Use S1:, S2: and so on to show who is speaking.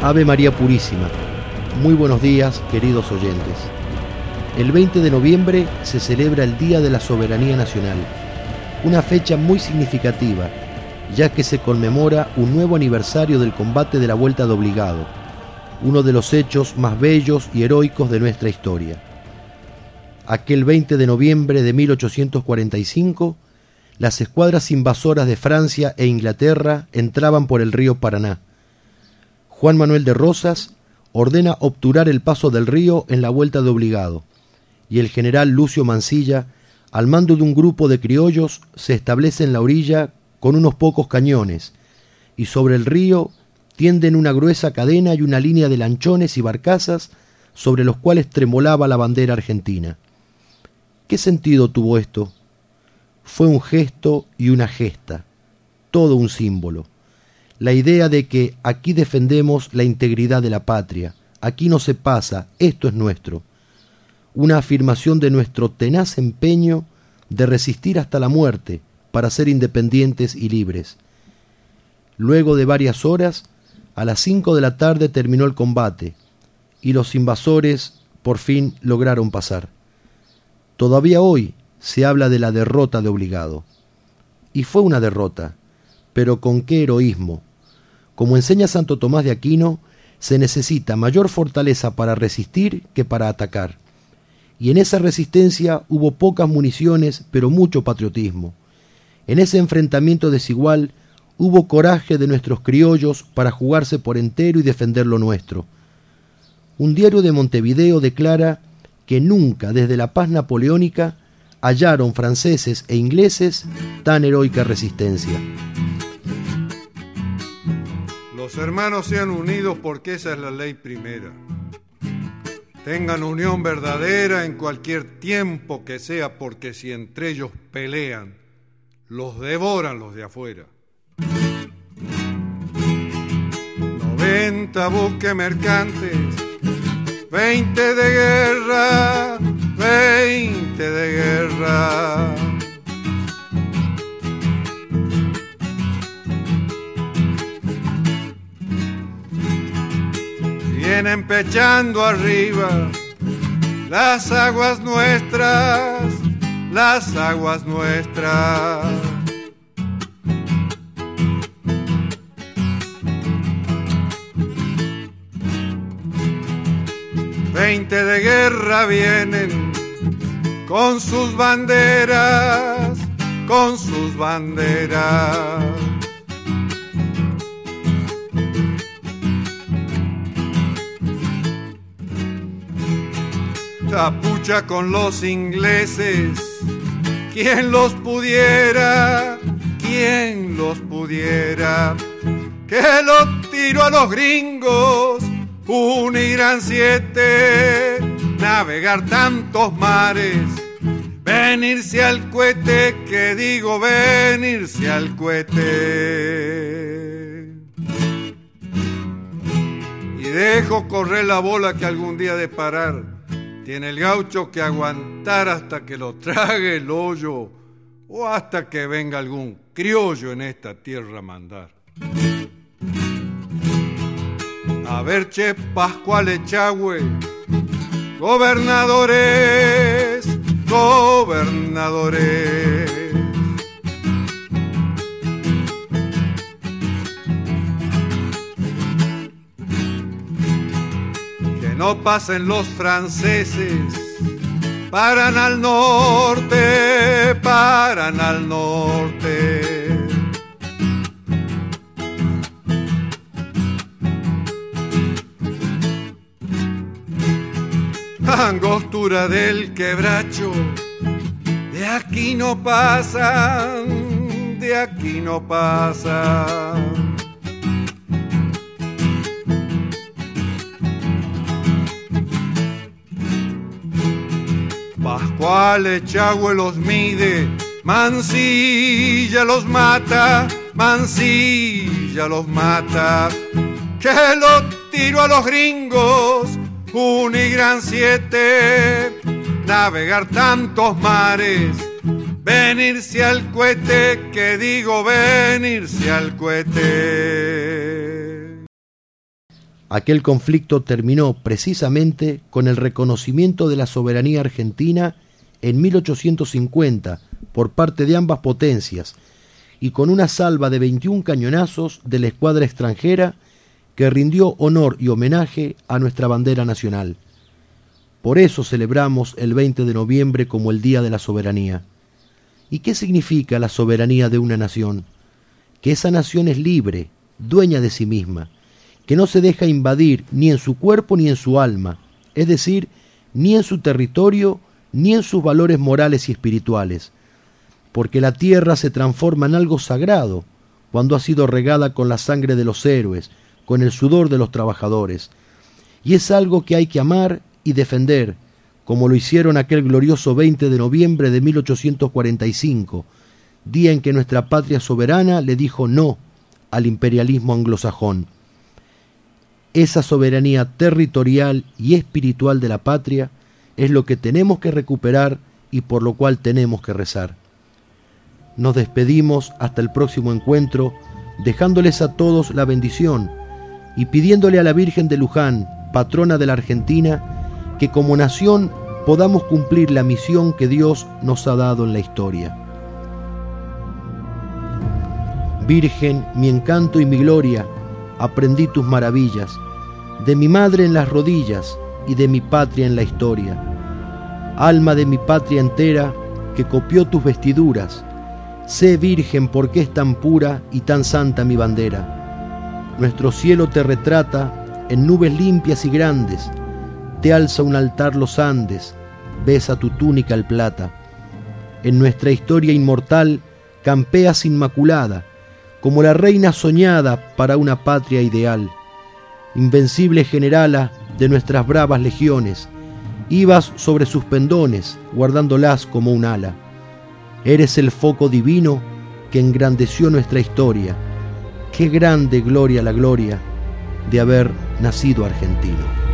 S1: Ave María Purísima. Muy buenos días, queridos oyentes. El 20 de noviembre se celebra el Día de la Soberanía Nacional, una fecha muy significativa, ya que se conmemora un nuevo aniversario del combate de la Vuelta de Obligado, uno de los hechos más bellos y heroicos de nuestra historia. Aquel 20 de noviembre de 1845, las escuadras invasoras de Francia e Inglaterra entraban por el río Paraná. Juan Manuel de Rosas ordena obturar el paso del río en la Vuelta de Obligado, y el general Lucio Mansilla, al mando de un grupo de criollos, se establece en la orilla con unos pocos cañones, y sobre el río tienden una gruesa cadena y una línea de lanchones y barcazas sobre los cuales tremolaba la bandera argentina. ¿Qué sentido tuvo esto? Fue un gesto y una gesta, todo un símbolo. La idea de que aquí defendemos la integridad de la patria, aquí no se pasa, esto es nuestro. Una afirmación de nuestro tenaz empeño de resistir hasta la muerte para ser independientes y libres. Luego de varias horas, a las 5 de la tarde terminó el combate y los invasores por fin lograron pasar. Todavía hoy se habla de la derrota de Obligado. Y fue una derrota, pero con qué heroísmo. Como enseña Santo Tomás de Aquino, se necesita mayor fortaleza para resistir que para atacar. Y en esa resistencia hubo pocas municiones, pero mucho patriotismo. En ese enfrentamiento desigual hubo coraje de nuestros criollos para jugarse por entero y defender lo nuestro. Un diario de Montevideo declara que nunca desde la paz napoleónica hallaron franceses e ingleses tan heroica resistencia.
S2: Los hermanos sean unidos porque esa es la ley primera. Tengan unión verdadera en cualquier tiempo que sea, porque si entre ellos pelean, los devoran los de afuera. 90 buques mercantes, 20 de guerra, 20 de guerra. Vienen pechando arriba las aguas nuestras, las aguas nuestras. Veinte de guerra vienen con sus banderas, con sus banderas. Pucha con los ingleses, ¿quién los pudiera? ¿Quién los pudiera? Que los tiro a los gringos, unirán 7, navegar tantos mares, venirse al cohete, que digo venirse al cohete. Y dejo correr la bola que algún día de parar. Tiene el gaucho que aguantar hasta que lo trague el hoyo o hasta que venga algún criollo en esta tierra a mandar. A ver, che, Pascual Echagüe, gobernadores, gobernadores. No pasen los franceses, paran al norte, paran al norte. Angostura del quebracho, de aquí no pasan, de aquí no pasan. Pascual Echagüe los mide, Mansilla los mata, Mansilla los mata. Que los tiro a los gringos, unigran 7, navegar tantos mares, venirse al cohete, que digo venirse al cohete.
S1: Aquel conflicto terminó precisamente con el reconocimiento de la soberanía argentina en 1850 por parte de ambas potencias y con una salva de 21 cañonazos de la escuadra extranjera que rindió honor y homenaje a nuestra bandera nacional. Por eso celebramos el 20 de noviembre como el Día de la Soberanía. ¿Y qué significa la soberanía de una nación? Que esa nación es libre, dueña de sí misma, que no se deja invadir ni en su cuerpo ni en su alma, es decir, ni en su territorio ni en sus valores morales y espirituales, porque la tierra se transforma en algo sagrado cuando ha sido regada con la sangre de los héroes, con el sudor de los trabajadores, y es algo que hay que amar y defender, como lo hicieron aquel glorioso 20 de noviembre de 1845, día en que nuestra patria soberana le dijo no al imperialismo anglosajón. Esa soberanía territorial y espiritual de la patria es lo que tenemos que recuperar y por lo cual tenemos que rezar. Nos despedimos hasta el próximo encuentro, dejándoles a todos la bendición y pidiéndole a la Virgen de Luján, patrona de la Argentina, que como nación podamos cumplir la misión que Dios nos ha dado en la historia. Virgen, mi encanto y mi gloria, aprendí tus maravillas, de mi madre en las rodillas y de mi patria en la historia. Alma de mi patria entera, que copió tus vestiduras, sé virgen porque es tan pura y tan santa mi bandera. Nuestro cielo te retrata en nubes limpias y grandes, te alza un altar los Andes, besa tu túnica el plata. En nuestra historia inmortal campeas inmaculada, como la reina soñada para una patria ideal. Invencible generala de nuestras bravas legiones, ibas sobre sus pendones, guardándolas como un ala. Eres el foco divino que engrandeció nuestra historia. Qué grande gloria la gloria de haber nacido argentino.